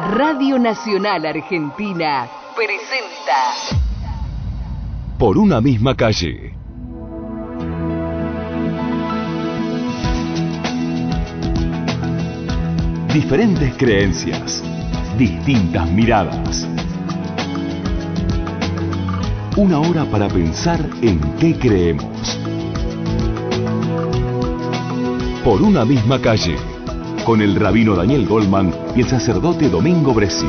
Radio Nacional Argentina presenta Por una misma calle. Diferentes creencias, distintas miradas. Una hora para pensar en qué creemos. Por una misma calle, con el rabino Daniel Goldman y el sacerdote Domingo Bresi.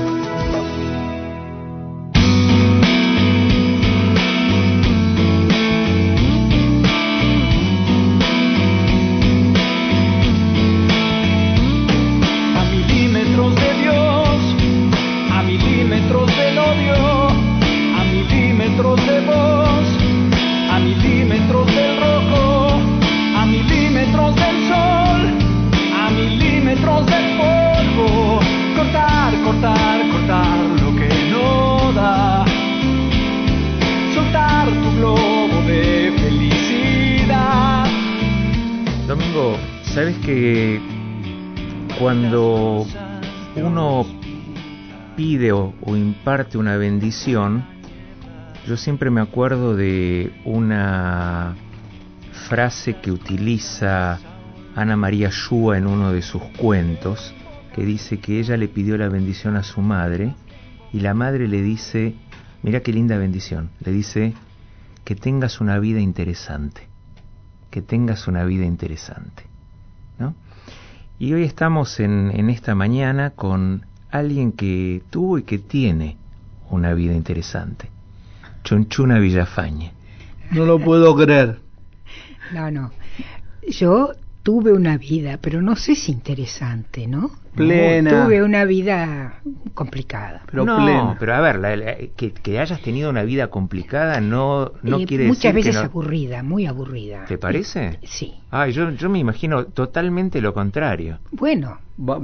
¿Sabes que cuando uno pide o imparte una bendición, yo siempre me acuerdo de una frase que utiliza Ana María Shua en uno de sus cuentos, que dice que ella le pidió la bendición a su madre y la madre le dice, mira qué linda bendición, le dice que tengas una vida interesante, que tengas una vida interesante, ¿no? Y hoy estamos en esta mañana con alguien que tuvo y que tiene una vida interesante, Chunchuna Villafañe. No lo puedo creer. No. Yo tuve una vida, pero no sé si interesante, ¿no? Plena. Tuve una vida complicada. Pero no, plena. pero a ver, que hayas tenido una vida complicada no quiere decir muchas veces que no... aburrida, muy aburrida. ¿Te parece? Sí. Ay, yo me imagino totalmente lo contrario. Bueno.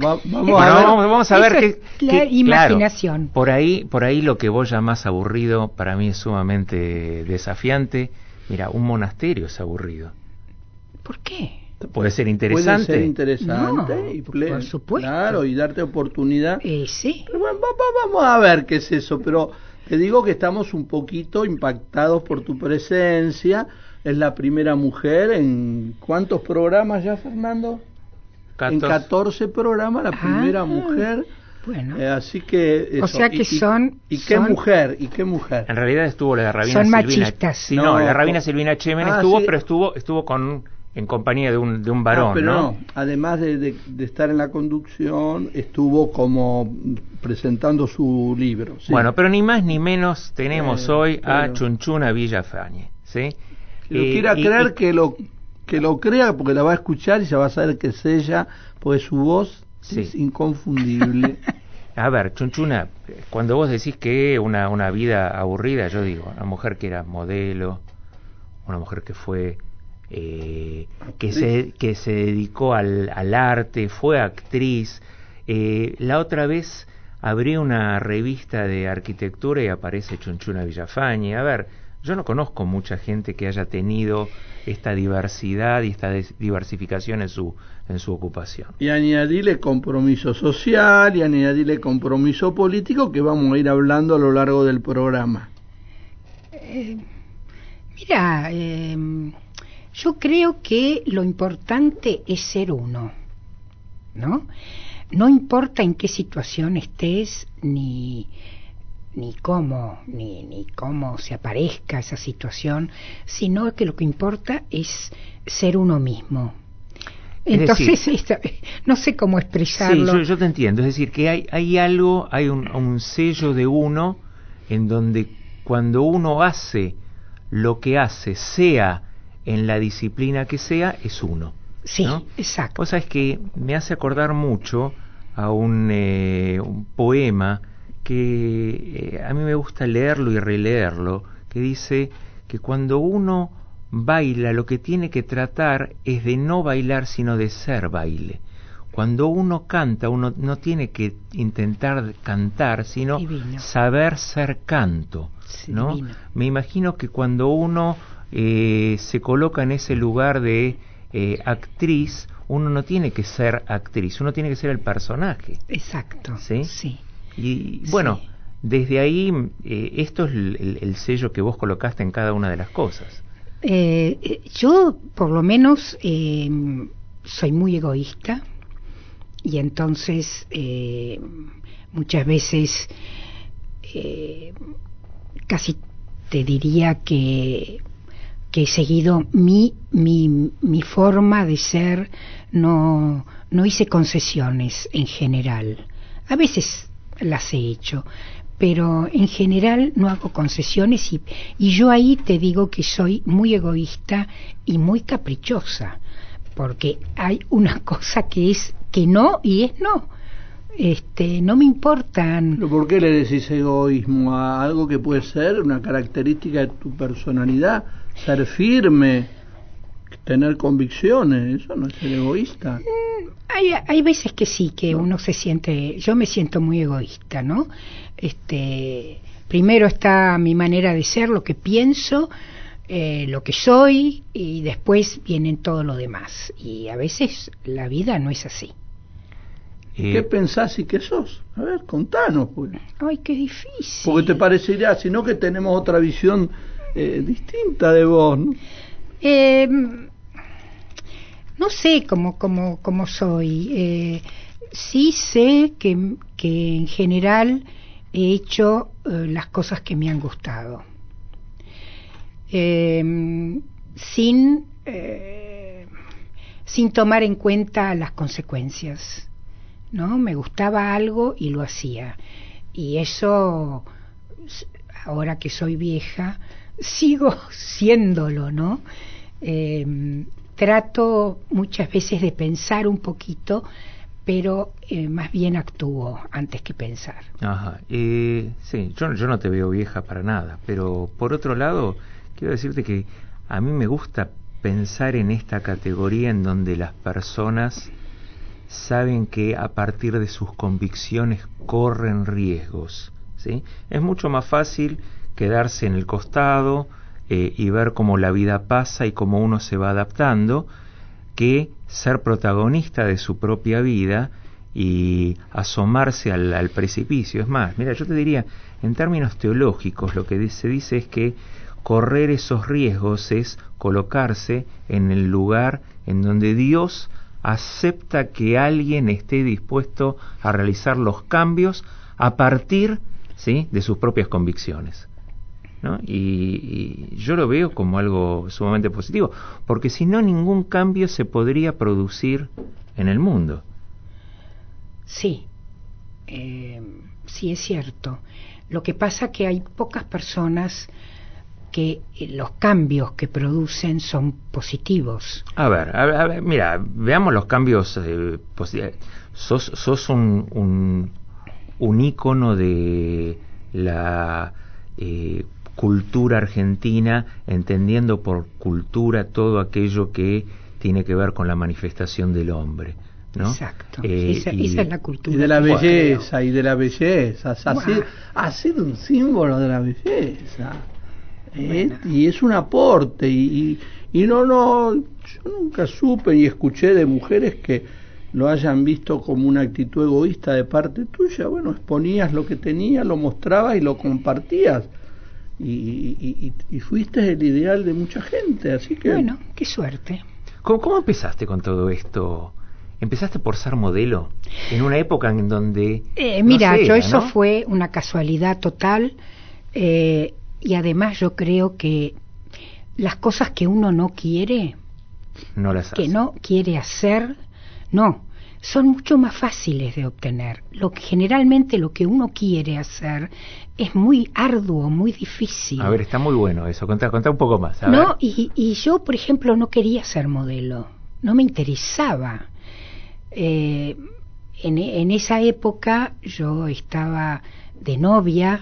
Vamos a ver es la imaginación. Claro, por ahí lo que vos llamás aburrido para mí es sumamente desafiante. Mira, un monasterio es aburrido. ¿Por qué? Puede ser interesante. Puede ser interesante. No, y por supuesto. Claro, y darte oportunidad. Sí. Pero bueno, vamos a ver qué es eso, pero te digo que estamos un poquito impactados por tu presencia. Es la primera mujer en... ¿Cuántos programas ya, Fernando? 14. En 14 programas, la primera mujer. Bueno. Así que... Eso. O sea que son... ¿Y qué mujer? ¿Y qué mujer? En realidad estuvo la rabina son Silvina. Machistas. Sí, no, la rabina Silvina Chemen estuvo, sí. Pero estuvo en compañía de un varón, pero ¿no? Además de estar en la conducción, estuvo como presentando su libro. ¿Sí? Bueno, pero ni más ni menos tenemos hoy a Chunchuna Villafañe, ¿sí? Si lo quiera creer, que lo crea, porque la va a escuchar y ya va a saber que es ella, porque su voz es inconfundible. A ver, Chunchuna, cuando vos decís que una vida aburrida, yo digo, una mujer que era modelo, una mujer que fue... que se dedicó al arte, fue actriz. La otra vez abrí una revista de arquitectura y aparece Chunchuna Villafañe. A ver, yo no conozco mucha gente que haya tenido esta diversidad y esta diversificación en su ocupación. Y añadirle compromiso social y añadirle compromiso político, que vamos a ir hablando a lo largo del programa. Mira, yo creo que lo importante es ser uno, ¿no? No importa en qué situación estés, ni cómo se aparezca esa situación, sino que lo que importa es ser uno mismo. Entonces, no sé cómo expresarlo. Sí, yo te entiendo. Es decir, que hay algo, hay un sello de uno en donde cuando uno hace lo que hace, sea en la disciplina que sea, es uno. Sí, ¿no? exacto. O sea, es que me hace acordar mucho a un poema que a mí me gusta leerlo y releerlo, que dice que cuando uno baila, lo que tiene que tratar es de no bailar, sino de ser baile. Cuando uno canta, uno no tiene que intentar cantar, sino Divino. saber ser canto, Sí, ¿no? divino. Me imagino que cuando uno se coloca en ese lugar de actriz, uno no tiene que ser actriz, uno tiene que ser el personaje. Exacto. ¿Sí? Sí. Y bueno, sí. Desde ahí, esto es el sello que vos colocaste en cada una de las cosas. Yo, por lo menos, soy muy egoísta y entonces muchas veces casi te diría que he seguido mi forma de ser, no hice concesiones en general. A veces las he hecho, pero en general no hago concesiones y yo ahí te digo que soy muy egoísta y muy caprichosa, porque hay una cosa que es que no y es no. No me importan. ¿Pero por qué le decís egoísmo a algo que puede ser una característica de tu personalidad? Ser firme, tener convicciones, eso no es ser egoísta. Hay veces que sí, que No. uno se siente, yo me siento muy egoísta, ¿no? Primero está mi manera de ser, lo que pienso, lo que soy, y después vienen todo lo demás. Y a veces la vida no es así. ¿Qué pensás y qué sos? A ver, contanos, pues. Ay, qué difícil. Porque te parecería, sino que tenemos otra visión distinta de vos, ¿no? No sé cómo soy. Sí sé que en general he hecho las cosas que me han gustado. Sin tomar en cuenta las consecuencias, ¿no? Me gustaba algo y lo hacía. Y eso, ahora que soy vieja, sigo siéndolo, ¿no? Trato muchas veces de pensar un poquito, pero más bien actúo antes que pensar. Ajá. Sí, yo no te veo vieja para nada, pero por otro lado, quiero decirte que a mí me gusta pensar en esta categoría en donde las personas saben que a partir de sus convicciones corren riesgos, ¿sí? Es mucho más fácil quedarse en el costado y ver cómo la vida pasa y cómo uno se va adaptando, que ser protagonista de su propia vida y asomarse al precipicio. Es más, mira, yo te diría, en términos teológicos, lo que se dice es que correr esos riesgos es colocarse en el lugar en donde Dios acepta que alguien esté dispuesto a realizar los cambios a partir, ¿sí?, de sus propias convicciones, ¿no? Y yo lo veo como algo sumamente positivo, porque si no, ningún cambio se podría producir en el mundo. Sí, sí es cierto. Lo que pasa que hay pocas personas que los cambios que producen son positivos. A ver, mira, veamos los cambios positivos. Sos un ícono de la cultura argentina, entendiendo por cultura todo aquello que tiene que ver con la manifestación del hombre, ¿no? Exacto. Esa es la cultura. Y de la creo. belleza, y de la belleza. Buah. Ha sido un símbolo de la belleza. Bueno. Y es un aporte. Y no, yo nunca supe y escuché de mujeres que lo hayan visto como una actitud egoísta de parte tuya. Bueno, exponías lo que tenías, lo mostrabas y lo compartías. Y fuiste el ideal de mucha gente, así que... Bueno, qué suerte. ¿Cómo empezaste con todo esto? ¿Empezaste por ser modelo? En una época en donde... Mira, no se yo era, eso ¿no? fue una casualidad total, y además yo creo que las cosas que uno no quiere, No las que hace. no quiere hacer, no, son mucho más fáciles de obtener. Generalmente lo que uno quiere hacer es muy arduo, muy difícil. A ver, está muy bueno eso. Contá un poco más. A No, ver. y yo, por ejemplo, no quería ser modelo, no me interesaba. En esa época yo estaba de novia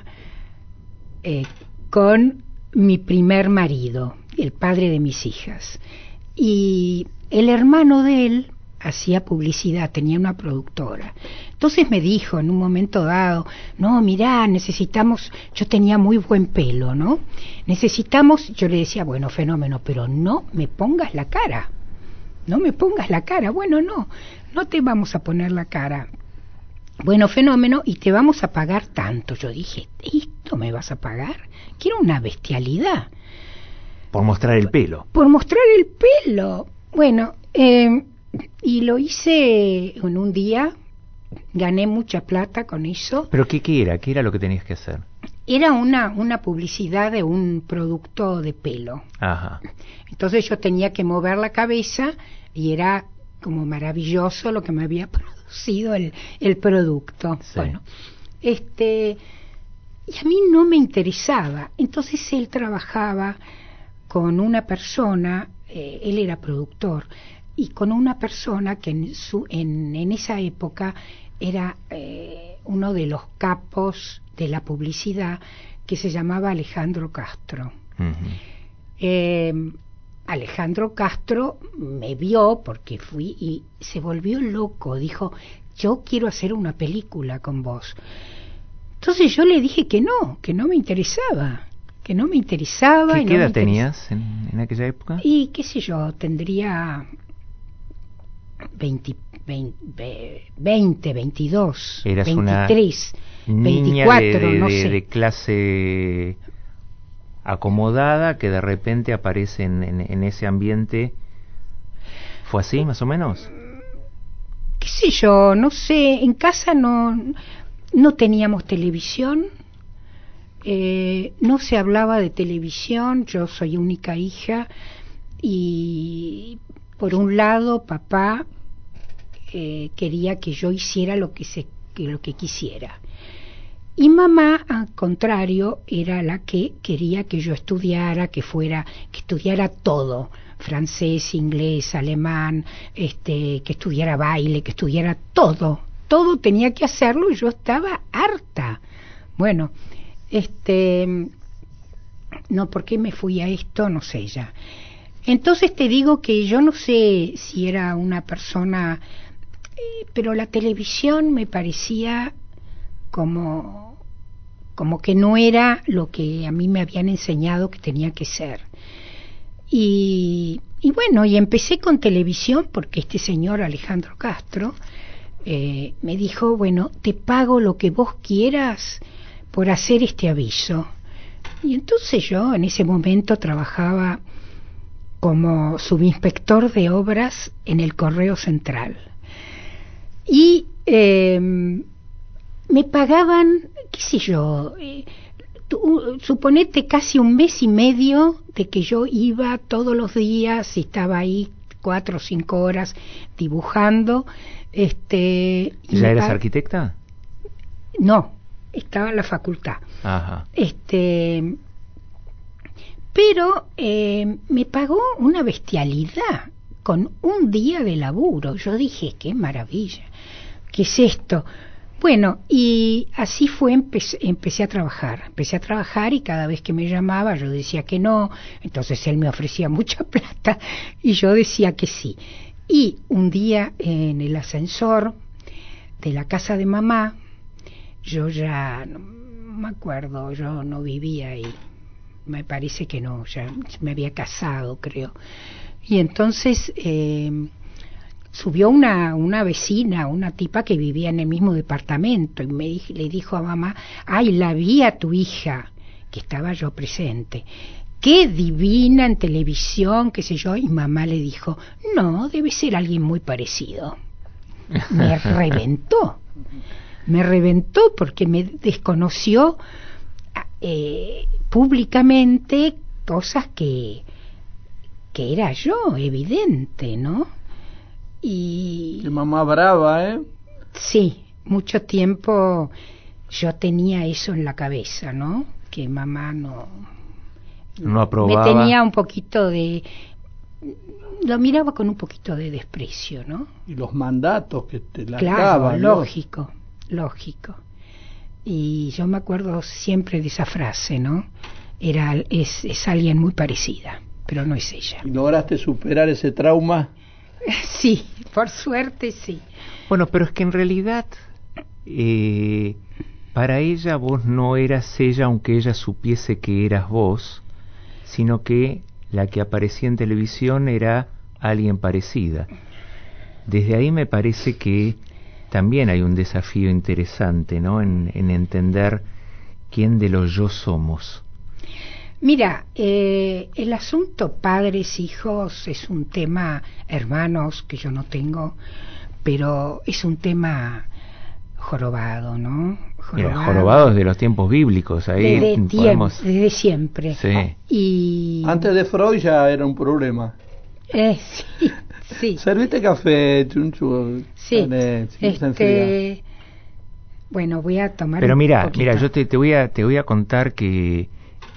con mi primer marido, el padre de mis hijas, y el hermano de él hacía publicidad, tenía una productora. Entonces me dijo en un momento dado, no, mirá, necesitamos, yo tenía muy buen pelo, ¿no? Necesitamos, yo le decía, bueno, fenómeno, pero no me pongas la cara. no me pongas la cara. Bueno, no te vamos a poner la cara. Bueno, fenómeno, y te vamos a pagar tanto. Yo dije, ¿esto me vas a pagar? Quiero una bestialidad. Por mostrar el pelo. Por mostrar el pelo. Bueno, y lo hice en un día, gané mucha plata con eso. ¿Pero qué era? ¿Qué era lo que tenías que hacer? Era una publicidad de un producto de pelo. Ajá. Entonces yo tenía que mover la cabeza y era como maravilloso lo que me había producido el producto. Sí. Bueno, y a mí no me interesaba. Entonces él trabajaba con una persona, él era productor, y con una persona que en esa época era uno de los capos de la publicidad, que se llamaba Alejandro Castro. Uh-huh. Alejandro Castro me vio porque fui y se volvió loco, dijo, yo quiero hacer una película con vos. Entonces yo le dije que no me interesaba. ¿Qué edad tenías en aquella época? Y qué sé yo, tendría 20, 22, Eras 23, una 24, niña no sé. de clase acomodada que de repente aparece en ese ambiente. ¿Fue así, más o menos? Qué sé yo, no sé, en casa no teníamos televisión. No se hablaba de televisión, yo soy única hija y por un lado papá quería que yo hiciera lo que quisiera y mamá al contrario era la que quería que yo estudiara, que estudiara todo, francés, inglés, alemán, que estudiara baile, que estudiara todo tenía que hacerlo y yo estaba harta. Bueno, no, ¿por qué me fui a esto? No sé ya. Entonces te digo que yo no sé si era una persona, pero la televisión me parecía como que no era lo que a mí me habían enseñado que tenía que ser. Y bueno, y empecé con televisión porque este señor Alejandro Castro me dijo, bueno, te pago lo que vos quieras por hacer este aviso. Y entonces yo en ese momento trabajaba como subinspector de obras en el Correo Central. Y me pagaban, qué sé yo, suponete casi un mes y medio de que yo iba todos los días y estaba ahí 4 o 5 horas dibujando. ¿Ya eras arquitecta? No, estaba en la facultad. Ajá. Pero me pagó una bestialidad con un día de laburo. Yo dije, qué maravilla, ¿qué es esto? Bueno, y así fue, empecé a trabajar y cada vez que me llamaba yo decía que no, entonces él me ofrecía mucha plata y yo decía que sí. Y un día en el ascensor de la casa de mamá, yo ya no me acuerdo, yo no vivía ahí, me parece que no, ya me había casado creo. Y entonces subió una vecina, una tipa que vivía en el mismo departamento y le dijo a mamá, ay, la vi a tu hija, que estaba yo presente, qué divina en televisión, qué sé yo, y mamá le dijo, no, debe ser alguien muy parecido. Me reventó porque me desconoció públicamente cosas que era yo, evidente, ¿no? Y qué mamá brava, ¿eh? sí, mucho tiempo yo tenía eso en la cabeza, ¿no? Que mamá no aprobaba. Me tenía un poquito lo miraba con un poquito de desprecio, ¿no? Y los mandatos que te largaban. Claro, ¿no? lógico. Y yo me acuerdo siempre de esa frase, ¿no? Es alguien muy parecida, pero no es ella. ¿Y lograste superar ese trauma? Sí, por suerte sí. Bueno, pero es que en realidad para ella vos no eras ella, aunque ella supiese que eras vos, sino que la que aparecía en televisión era a alguien parecida. Desde ahí me parece que también hay un desafío interesante, ¿no? En entender quién de los yo somos. Mira, el asunto padres, hijos, es un tema, hermanos, que yo no tengo, pero es un tema jorobado, ¿no? Jorobado desde los tiempos bíblicos, ahí podemos... desde siempre. Sí. Y... Antes de Freud ya era un problema. Sí, sí. Serviste café, chunchu. Sí, Se enfría. Bueno, voy a tomar. Pero un mira, poquito. yo te voy a contar que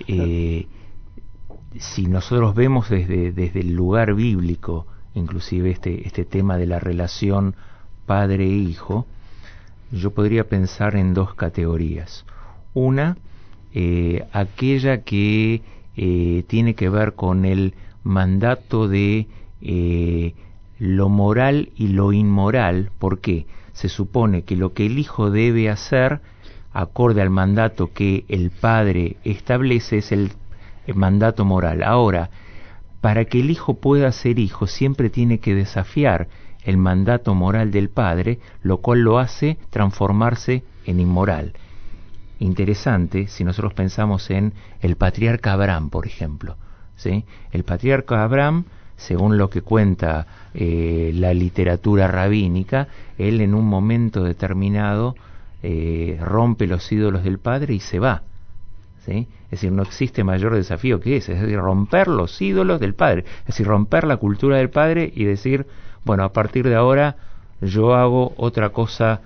si nosotros vemos desde el lugar bíblico, inclusive este tema de la relación padre e hijo, yo podría pensar en dos categorías. Una, aquella que tiene que ver con el mandato de lo moral y lo inmoral. ¿Por qué? Se supone que lo que el hijo debe hacer, acorde al mandato que el padre establece, es el mandato moral. Ahora, para que el hijo pueda ser hijo, siempre tiene que desafiar el mandato moral del padre, lo cual lo hace transformarse en inmoral. Interesante si nosotros pensamos en el patriarca Abraham, por ejemplo, ¿sí? El patriarca Abraham, según lo que cuenta la literatura rabínica, él en un momento determinado rompe los ídolos del padre y se va, ¿sí? Es decir, no existe mayor desafío que ese, es decir, romper los ídolos del padre, es decir, romper la cultura del padre y decir, bueno, a partir de ahora yo hago otra cosa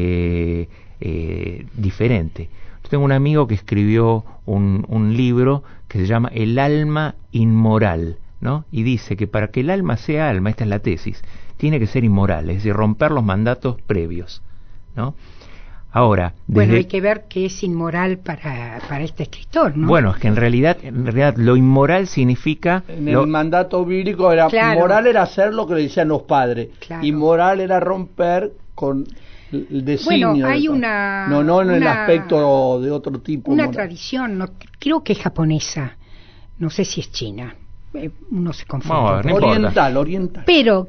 diferente. Yo tengo un amigo que escribió un libro que se llama El alma inmoral, ¿no? Y dice que para que el alma sea alma, esta es la tesis, tiene que ser inmoral, es decir, romper los mandatos previos, ¿no? Ahora, bueno, hay que ver qué es inmoral para este escritor, ¿no? Bueno, es que en realidad lo inmoral significa... En el mandato bíblico era, claro, moral era hacer lo que le decían los padres, claro, y moral era romper con el designio. Bueno, hay no en el aspecto de otro tipo. Una moral. Tradición, no, creo que es japonesa, no sé si es china, uno se confunde. No Oriental. Pero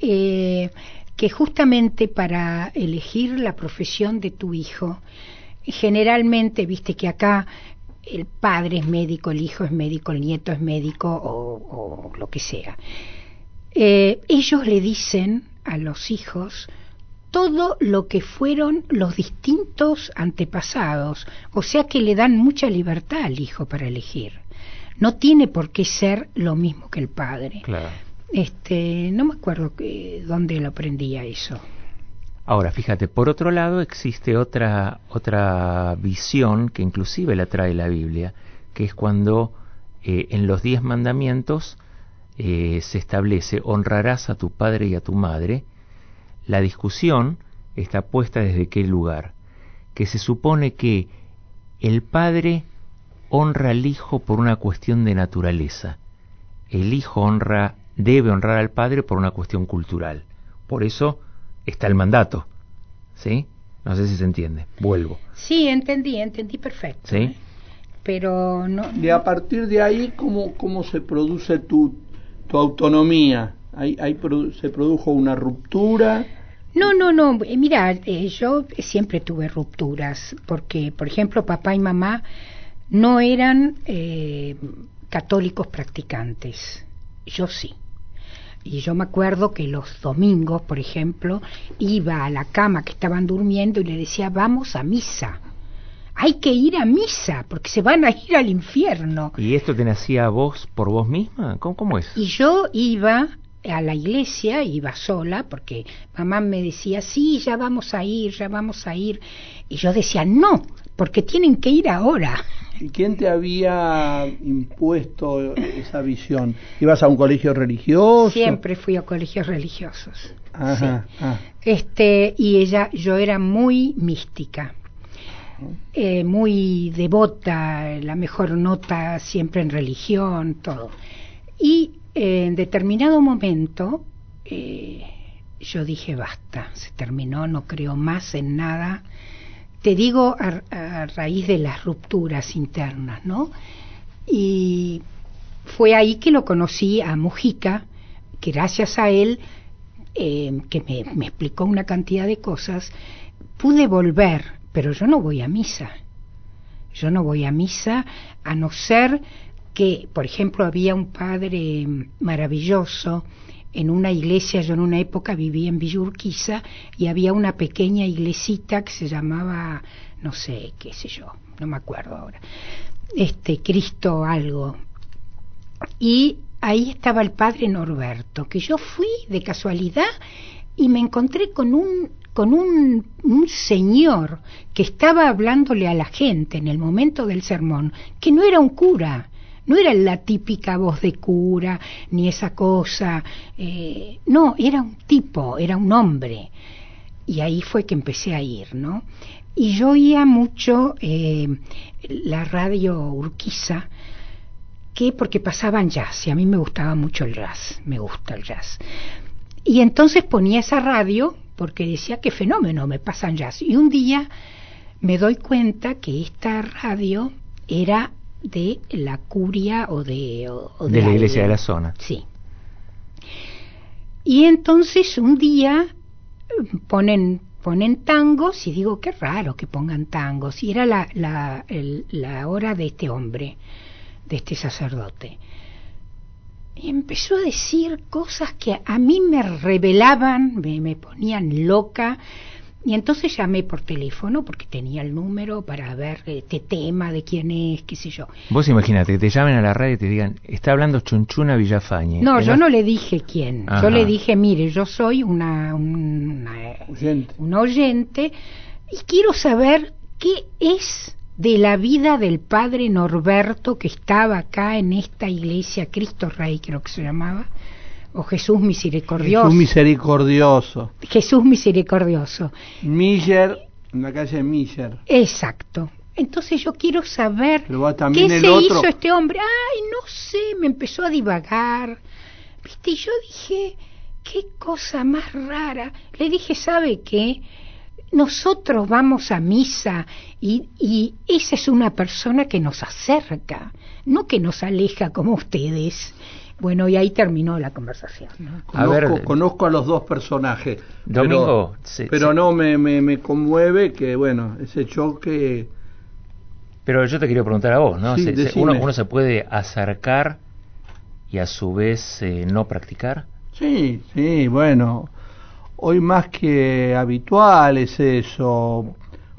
que justamente para elegir la profesión de tu hijo, generalmente, viste que acá el padre es médico, el hijo es médico, el nieto es médico o lo que sea. Ellos le dicen a los hijos todo lo que fueron los distintos antepasados, o sea que le dan mucha libertad al hijo para elegir. No tiene por qué ser lo mismo que el padre. Claro. No me acuerdo dónde lo aprendía eso. Ahora, fíjate, por otro lado existe otra visión que inclusive la trae la Biblia, que es cuando en los 10 mandamientos se establece honrarás a tu padre y a tu madre. La discusión está puesta desde qué lugar, que se supone que el padre honra al hijo por una cuestión de naturaleza, el hijo debe honrar al padre por una cuestión cultural. Por eso está el mandato, ¿sí? No sé si se entiende. Vuelvo. Sí, entendí perfecto. ¿Sí? Pero no. Y a partir de ahí, ¿cómo se produce tu autonomía? ¿Se produjo una ruptura? No. Mira, yo siempre tuve rupturas, porque, por ejemplo, papá y mamá no eran católicos practicantes. Yo sí. Y yo me acuerdo que los domingos, por ejemplo, iba a la cama que estaban durmiendo y le decía, vamos a misa. Hay que ir a misa, porque se van a ir al infierno. ¿Y esto te nacía a vos por vos misma? ¿Cómo es? Y yo iba a la iglesia, iba sola, porque mamá me decía, sí, ya vamos a ir. Y yo decía, no, porque tienen que ir ahora. ¿Y quién te había impuesto esa visión? ¿Ibas a un colegio religioso? Siempre fui a colegios religiosos. Ajá, sí. Y yo era muy mística, muy devota, la mejor nota siempre en religión, todo. Y en determinado momento yo dije, basta, se terminó, no creo más en nada. Te digo a raíz de las rupturas internas, ¿no? Y fue ahí que lo conocí a Mujica, que gracias a él, que me explicó una cantidad de cosas, pude volver, pero yo no voy a misa. Yo no voy a misa a no ser que, por ejemplo, había un padre maravilloso en una iglesia. Yo en una época vivía en Villa Urquiza y había una pequeña iglesita que se llamaba, no sé, qué sé yo, no me acuerdo ahora, Cristo algo. Y ahí estaba el padre Norberto, que yo fui de casualidad y me encontré con un señor que estaba hablándole a la gente en el momento del sermón, que no era un cura, no era la típica voz de cura, ni esa cosa, no, era un tipo, era un hombre. Y ahí fue que empecé a ir, ¿no? Y yo oía mucho la radio Urquiza, porque pasaban jazz, y a mí me gustaba mucho el jazz, me gusta el jazz. Y entonces ponía esa radio, porque decía, qué fenómeno, me pasan jazz. Y un día me doy cuenta que esta radio era de la curia o de la iglesia de la zona. Sí. Y entonces un día ponen tangos y digo, qué raro que pongan tangos. Y era la hora de este hombre, de este sacerdote. Y empezó a decir cosas que a mí me revelaban, me ponían loca. Y entonces llamé por teléfono, porque tenía el número para ver este tema, de quién es, qué sé yo. Vos imagínate, que te llamen a la radio y te digan, está hablando Chunchuna Villafañe. No, yo no le dije quién. Ajá. Yo le dije, mire, yo soy una oyente y quiero saber qué es de la vida del padre Norberto que estaba acá en esta iglesia, Cristo Rey creo que se llamaba, o Jesús Misericordioso. Jesús Misericordioso. Jesús Misericordioso. Miller, en la calle Miller. Exacto. Entonces yo quiero saber qué se hizo este hombre. Ay, no sé, me empezó a divagar. ¿Viste? Y yo dije, qué cosa más rara. Le dije, ¿sabe qué? Nosotros vamos a misa y esa es una persona que nos acerca, no que nos aleja como ustedes. Bueno, y ahí terminó la conversación, ¿no? Conozco a los dos personajes. Domingo, pero no me conmueve que, bueno, ese choque. Pero yo te quería preguntar a vos, ¿no? Sí, uno se puede acercar y a su vez no practicar. Sí, bueno. Hoy más que habitual es eso.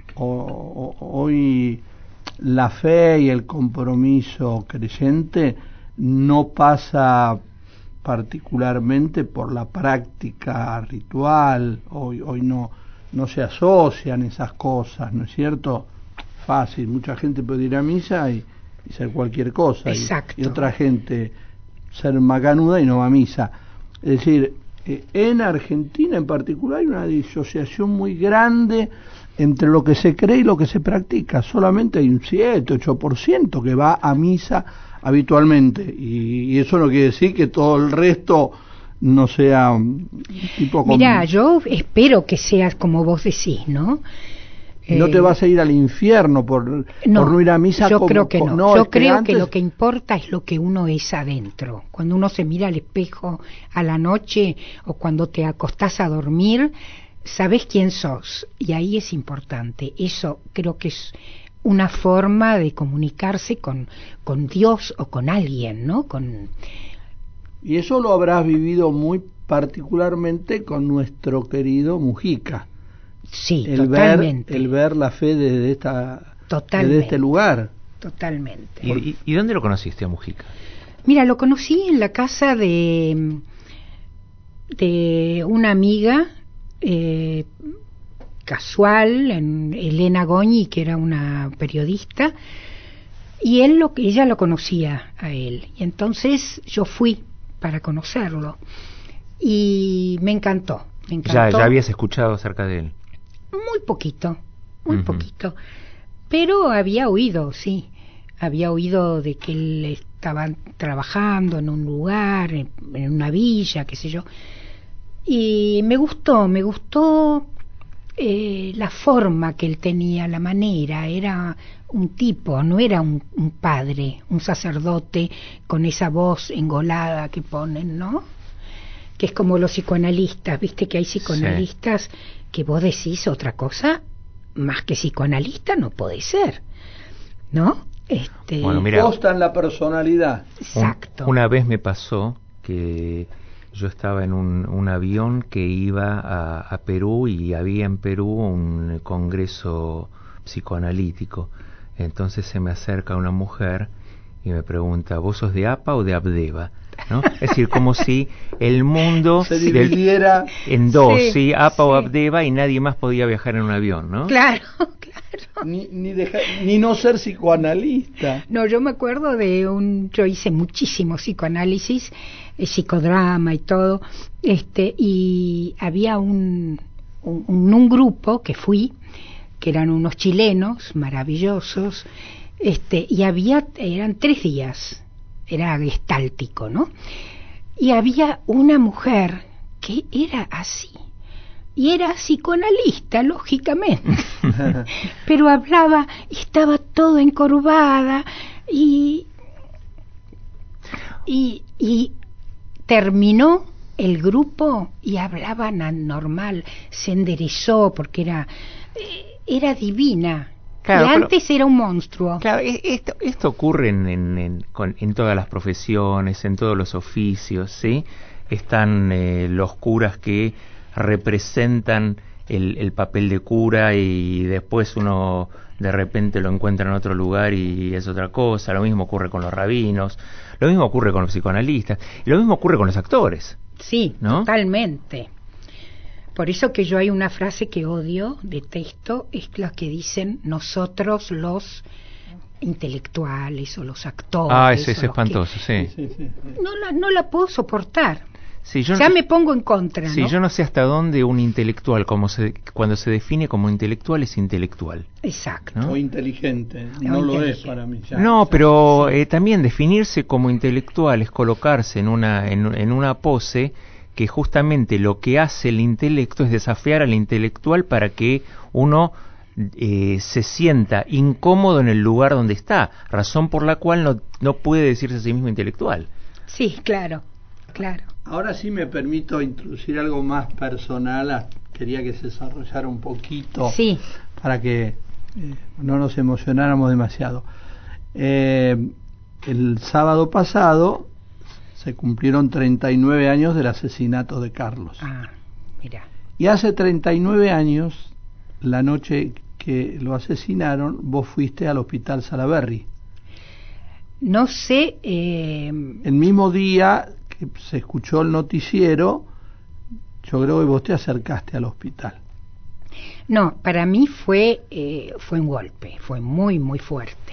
Hoy la fe y el compromiso creyente no pasa particularmente por la práctica ritual. Hoy no se asocian esas cosas, ¿no es cierto? Fácil, mucha gente puede ir a misa y ser cualquier cosa. Exacto. Y otra gente ser macanuda y no va a misa. Es decir, en Argentina en particular hay una disociación muy grande entre lo que se cree y lo que se practica. Solamente hay un 7-8% que va a misa habitualmente, y eso no quiere decir que todo el resto no sea tipo como... Mirá, yo espero que seas como vos decís, ¿no? No te vas a ir al infierno por no ir a misa. Yo creo que no. Yo creo antes... que lo que importa es lo que uno es adentro. Cuando uno se mira al espejo a la noche o cuando te acostás a dormir, sabés quién sos, y ahí es importante. Eso creo que es una forma de comunicarse con Dios o con alguien, ¿no? Y eso lo habrás vivido muy particularmente con nuestro querido Mujica. Sí, totalmente. El ver la fe desde este lugar. Totalmente. ¿Y dónde lo conociste a Mujica? Mira, lo conocí en la casa de una amiga casual, en Elena Goñi, que era una periodista, y ella lo conocía a él. Y entonces yo fui para conocerlo y me encantó. ¿Ya habías escuchado acerca de él? Muy poquito, poquito. Pero había oído de que él estaba trabajando en un lugar, en una villa, qué sé yo. Y me gustó la forma que él tenía, la manera. Era un tipo, no era un padre, un sacerdote con esa voz engolada que ponen, ¿no? que es como los psicoanalistas, viste que hay psicoanalistas que vos decís otra cosa, más que psicoanalista no puede ser, ¿no? Bueno, mira, postan la personalidad. Exacto. Una vez me pasó que yo estaba en un avión que iba a Perú y había en Perú un congreso psicoanalítico. Entonces se me acerca una mujer y me pregunta, ¿vos sos de APA o de Abdeva? ¿No? Es decir, como si el mundo se dividiera en dos, sí, APA o sí. Abdeva, y nadie más podía viajar en un avión, ¿no? Claro. Ni no ser psicoanalista. No, yo me acuerdo yo hice muchísimo psicoanálisis, psicodrama y todo, y había un grupo que fui, que eran unos chilenos maravillosos, y eran 3 días, era gestáltico, ¿no? Y había una mujer que era así, y era psicoanalista, lógicamente, pero hablaba, estaba todo encorvada, y terminó el grupo y hablaba normal, se enderezó porque era divina. Claro, y antes era un monstruo. Claro, esto ocurre en todas las profesiones, en todos los oficios, ¿sí? Están los curas que representan el papel de cura y después uno de repente lo encuentra en otro lugar y es otra cosa. Lo mismo ocurre con los rabinos, lo mismo ocurre con los psicoanalistas, y lo mismo ocurre con los actores. Sí, ¿no? Totalmente. Por eso que yo hay una frase que odio, detesto, es la que dicen nosotros los intelectuales o los actores. Ah, es espantoso, sí. No la puedo soportar. Sí, ya me pongo en contra, sí, ¿no? yo no sé hasta dónde un intelectual, cuando se define como intelectual, es intelectual. Exacto. ¿No? O inteligente. No lo es para mí. Ya. No, pero también definirse como intelectual es colocarse en una pose que justamente lo que hace el intelecto es desafiar al intelectual para que uno se sienta incómodo en el lugar donde está, razón por la cual no puede decirse a sí mismo intelectual. Sí, claro. Ahora sí me permito introducir algo más personal. Quería que se desarrollara un poquito para que no nos emocionáramos demasiado. El sábado pasado se cumplieron 39 años del asesinato de Carlos. Ah, mira. Y hace 39 años, la noche que lo asesinaron, vos fuiste al Hospital Salaberry. No sé... El mismo día que se escuchó el noticiero, yo creo que vos te acercaste al hospital. No, para mí fue un golpe, fue muy, muy fuerte.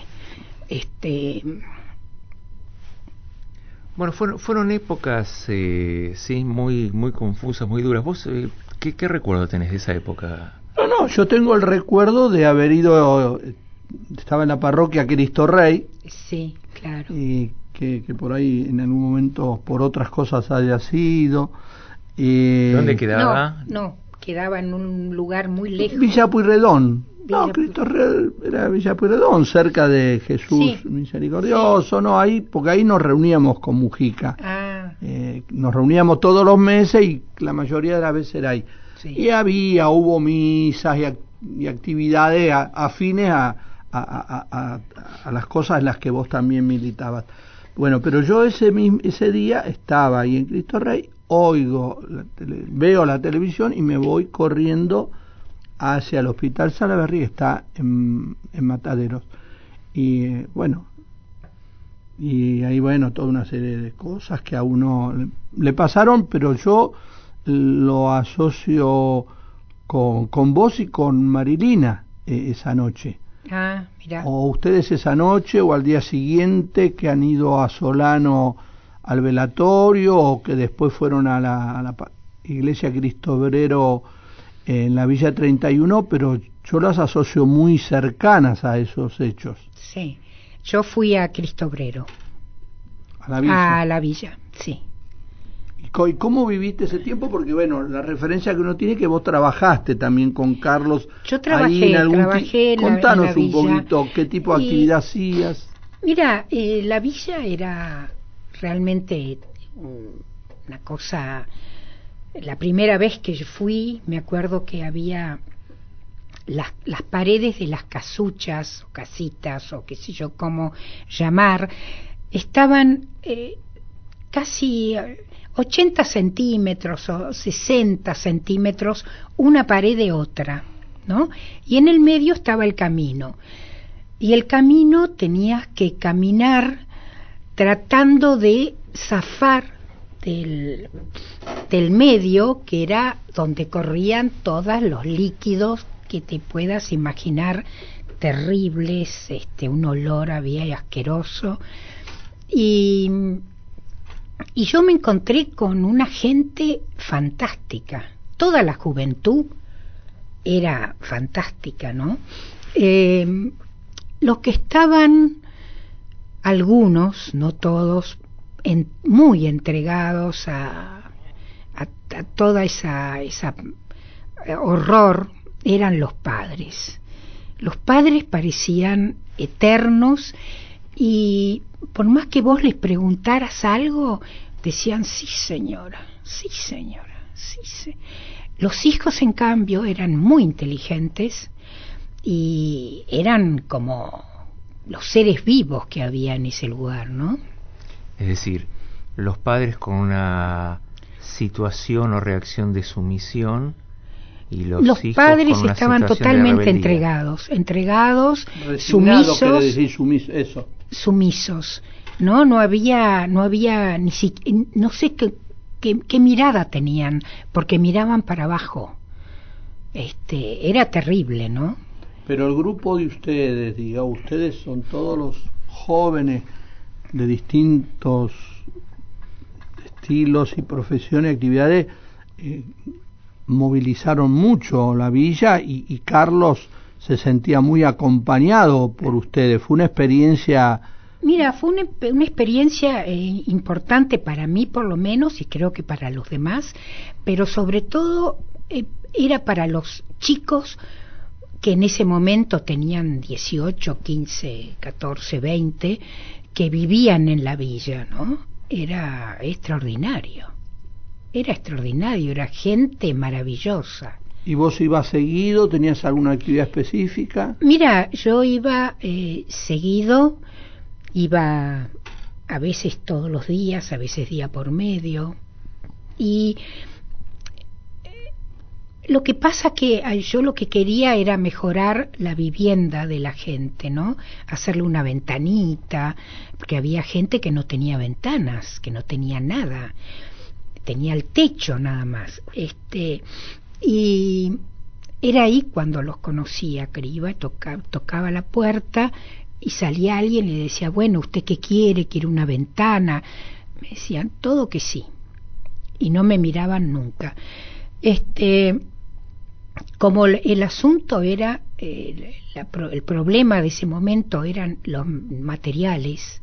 Bueno, fueron épocas, sí, muy, muy confusas, muy duras. ¿Vos qué recuerdo tenés de esa época? No, yo tengo el recuerdo de haber ido, estaba en la parroquia Cristo Rey. Sí, claro. Y que por ahí en algún momento por otras cosas haya sido. ¿Dónde quedaba? No, quedaba en un lugar muy lejos. Villa Pueyrredón. No, Cristo Rey era Villa Pueyrredón, cerca de Jesús Misericordioso, ¿no? Ahí, porque ahí nos reuníamos con Mujica. Nos reuníamos todos los meses y la mayoría de las veces era ahí. Sí. Y hubo misas y actividades afines a las cosas en las que vos también militabas. Bueno, pero yo ese día estaba ahí en Cristo Rey, veo la televisión y me voy corriendo hacia el Hospital Salaberry, que está en Mataderos. Y bueno, toda una serie de cosas que a uno le pasaron, pero yo lo asocio con vos y con Marilina esa noche. Ah, mira. O ustedes esa noche o al día siguiente que han ido a Solano al velatorio o que después fueron a la iglesia Cristo Obrero en la Villa 31, pero yo las asocio muy cercanas a esos hechos. Sí, yo fui a Cristo Obrero. ¿A la Villa? A la Villa, sí. ¿Y cómo viviste ese tiempo? Porque bueno, la referencia que uno tiene es que vos trabajaste también con Carlos. Yo trabajé Contanos en la un poquito qué tipo de actividad hacías. Mira, la Villa era realmente una cosa La primera vez que yo fui, me acuerdo que había las paredes de las casuchas, o casitas, o qué sé yo cómo llamar, estaban casi 80 centímetros o 60 centímetros una pared de otra, ¿no? Y en el medio estaba el camino. Y el camino tenías que caminar tratando de zafar del medio, que era donde corrían todos los líquidos que te puedas imaginar, terribles, un olor había asqueroso. Y yo me encontré con una gente fantástica. Toda la juventud era fantástica, ¿no? Los que estaban, algunos, no todos, muy entregados a toda esa horror, eran los padres. Los padres parecían eternos y por más que vos les preguntaras algo, decían sí señora, sí señora, sí. Los hijos en cambio eran muy inteligentes y eran como los seres vivos que había en ese lugar, ¿no? Es decir, los padres con una situación o reacción de sumisión y los hijos padres con una estaban totalmente entregados, Resignado, sumisos, decir, eso. sumisos, no había ni siquiera, no sé qué mirada tenían, porque miraban para abajo. Era terrible, ¿no? Pero el grupo de ustedes, digamos, ustedes son todos los jóvenes de distintos estilos y profesiones y actividades, movilizaron mucho la villa y Carlos se sentía muy acompañado por ustedes. Fue una experiencia... Mira, fue una experiencia importante para mí por lo menos, y creo que para los demás, pero sobre todo era para los chicos que en ese momento tenían 18, 15, 14, 20, que vivían en la villa, ¿no? Era extraordinario, era gente maravillosa. ¿Y vos ibas seguido? ¿Tenías alguna actividad específica? Mira, yo iba seguido, iba a veces todos los días, a veces día por medio, y lo que pasa que yo lo que quería era mejorar la vivienda de la gente, ¿no? Hacerle una ventanita, porque había gente que no tenía ventanas, que no tenía nada, tenía el techo nada más. Y era ahí cuando los conocía, que iba, tocaba la puerta y salía alguien y le decía, bueno, ¿usted qué quiere? ¿Quiere una ventana? Me decían todo que sí, y no me miraban nunca. Como el asunto era, el problema de ese momento eran los materiales,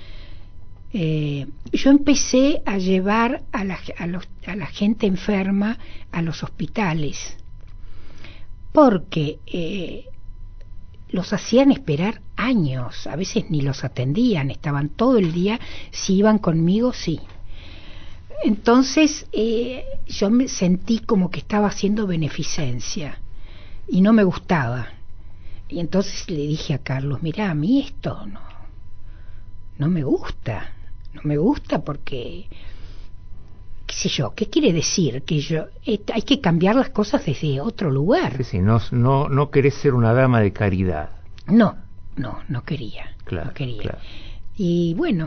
yo empecé a llevar a la gente enferma a los hospitales, porque los hacían esperar años, a veces ni los atendían, estaban todo el día, si iban conmigo, sí. Entonces yo me sentí como que estaba haciendo beneficencia y no me gustaba. Y entonces le dije a Carlos, mirá, a mí esto no me gusta, porque, qué sé yo, ¿qué quiere decir? Que hay que cambiar las cosas desde otro lugar. Sí, no querés ser una dama de caridad. No quería. Claro, no quería. Claro. Y bueno,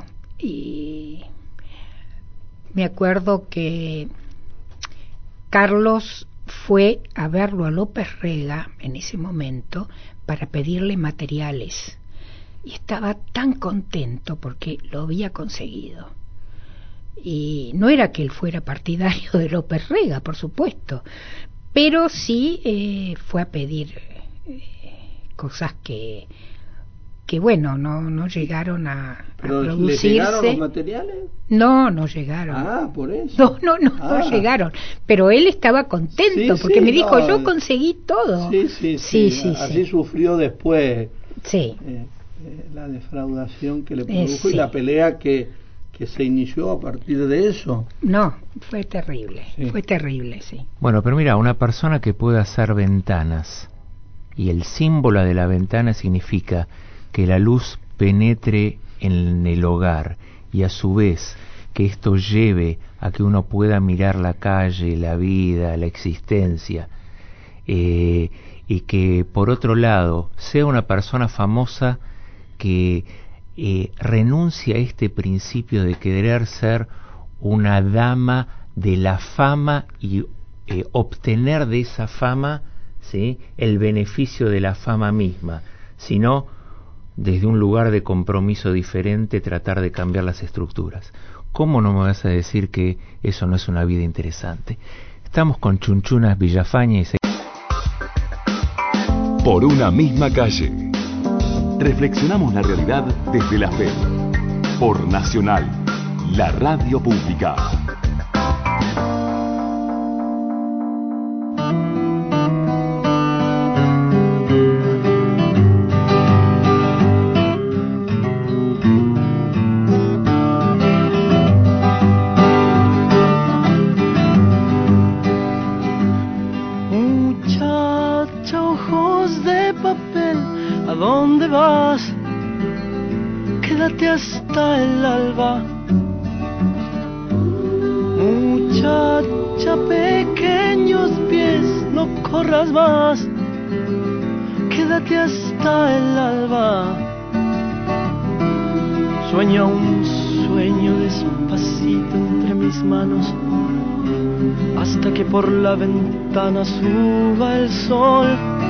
me acuerdo que Carlos fue a verlo a López Rega en ese momento para pedirle materiales y estaba tan contento porque lo había conseguido. Y no era que él fuera partidario de López Rega, por supuesto, pero sí fue a pedir cosas que bueno, no llegaron a producirse. ¿Le llegaron los materiales? No llegaron. Ah, por eso. No llegaron. Pero él estaba contento porque me dijo, yo conseguí todo. Sí. Así sufrió después sí. La defraudación que le produjo sí. Y la pelea que que se inició a partir de eso. No, fue terrible, Sí. fue terrible, sí. Bueno, pero mira, una persona que puede hacer ventanas y el símbolo de la ventana significa que la luz penetre en el hogar y a su vez que esto lleve a que uno pueda mirar la calle, la vida, la existencia, y que por otro lado sea una persona famosa que renuncia a este principio de querer ser una dama de la fama y obtener de esa fama, ¿sí?, el beneficio de la fama misma, sino desde un lugar de compromiso diferente tratar de cambiar las estructuras. ¿Cómo no me vas a decir que eso no es una vida interesante? Estamos con Chunchunas Villafañe y Por una misma calle. Reflexionamos la realidad desde la fe. Por Nacional, la radio pública. Muchacha, ojos de papel, ¿a dónde vas? Quédate hasta el alba. Muchacha, pequeños pies, no corras más. Quédate hasta el alba. Sueña un sueño despacito entre mis manos, hasta que por la ventana suba el sol.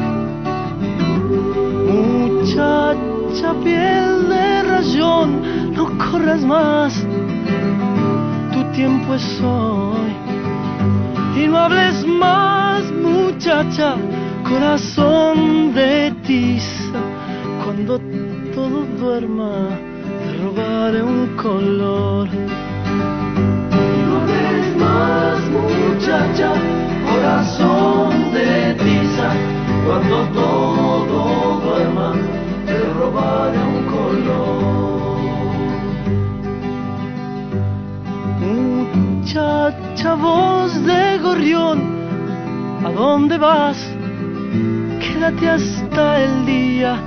Muchacha, piel de rayón, no corras más, tu tiempo es hoy. Y no hables más, muchacha, corazón de tiza. Cuando todo duerma, te robaré un color. Muchacha, corazón de tiza, cuando todo duerma, te robaré un color. Muchacha, voz de gorrión, ¿a dónde vas? Quédate hasta el día.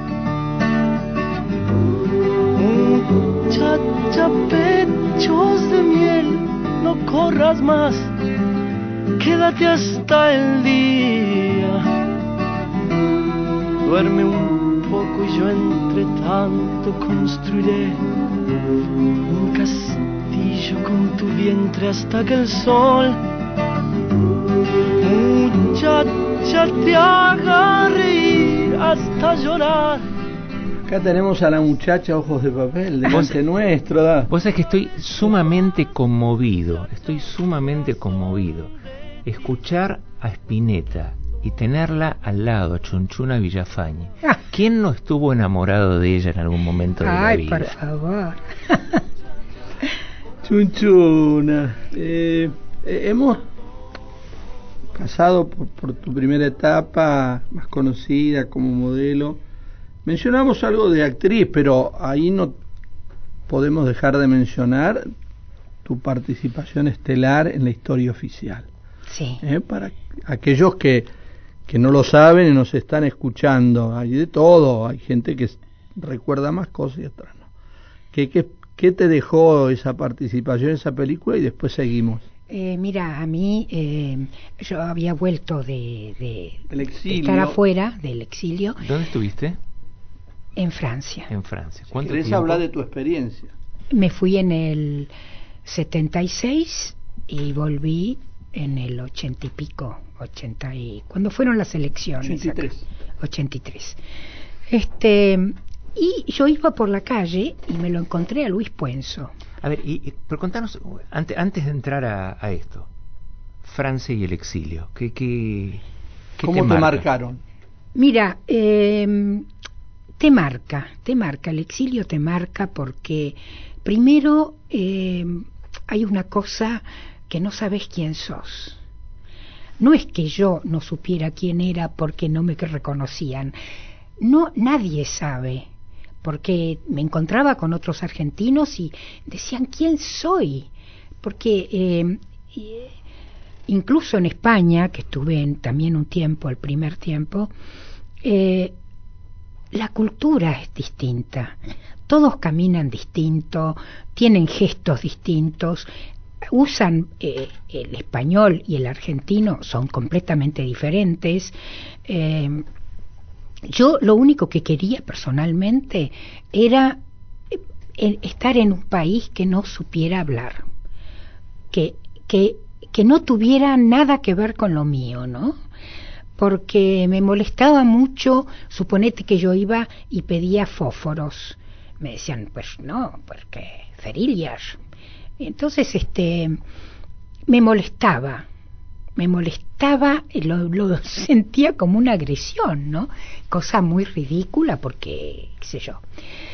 Muchacha, pechos de miel, no corras más, quédate hasta el día. Duerme un poco y yo entre tanto construiré un castillo con tu vientre hasta que el sol, muchacha, te haga reír hasta llorar. Acá tenemos a la muchacha ojos de papel delante nuestro. ¿Da? Vos sabés que estoy sumamente conmovido, escuchar a Spinetta y tenerla al lado, a Chunchuna Villafañe. ¿Quién no estuvo enamorado de ella en algún momento de la vida? Ay, por favor. Chunchuna, hemos pasado por tu primera etapa más conocida como modelo. Mencionamos algo de actriz, pero ahí no podemos dejar de mencionar tu participación estelar en la Historia Oficial. Sí. Para aquellos que no lo saben y nos están escuchando, hay de todo, hay gente que recuerda más cosas y otras no. ¿Qué te dejó esa participación en esa película? Y después seguimos. Mira, a mí, yo había vuelto de exilio. Estar afuera del exilio. ¿Dónde estuviste? En Francia. En Francia. ¿Cuánto ¿Querés tiempo? hablar de tu experiencia? Me fui en el 76 y volví en el 80 y pico, 80 y... cuando fueron las elecciones. 83. Acá, 83. Y yo iba por la calle y me lo encontré a Luis Puenzo. A ver, pero contanos, antes de entrar a esto, Francia y el exilio, ¿Cómo te marcaron? Mira, te marca, el exilio te marca porque primero hay una cosa que no sabes quién sos. No es que yo no supiera quién era porque no me reconocían. No, nadie sabe, porque me encontraba con otros argentinos y decían, ¿quién soy? Porque incluso en España, que estuve también un tiempo, el primer tiempo, la cultura es distinta. Todos caminan distinto, tienen gestos distintos, usan el español y el argentino son completamente diferentes. Yo lo único que quería personalmente era estar en un país que no supiera hablar, que no tuviera nada que ver con lo mío, ¿no? Porque me molestaba mucho, suponete que yo iba y pedía fósforos. Me decían, pues no, porque cerillas. Entonces, me molestaba, lo sentía como una agresión, ¿no? Cosa muy ridícula porque, qué sé yo.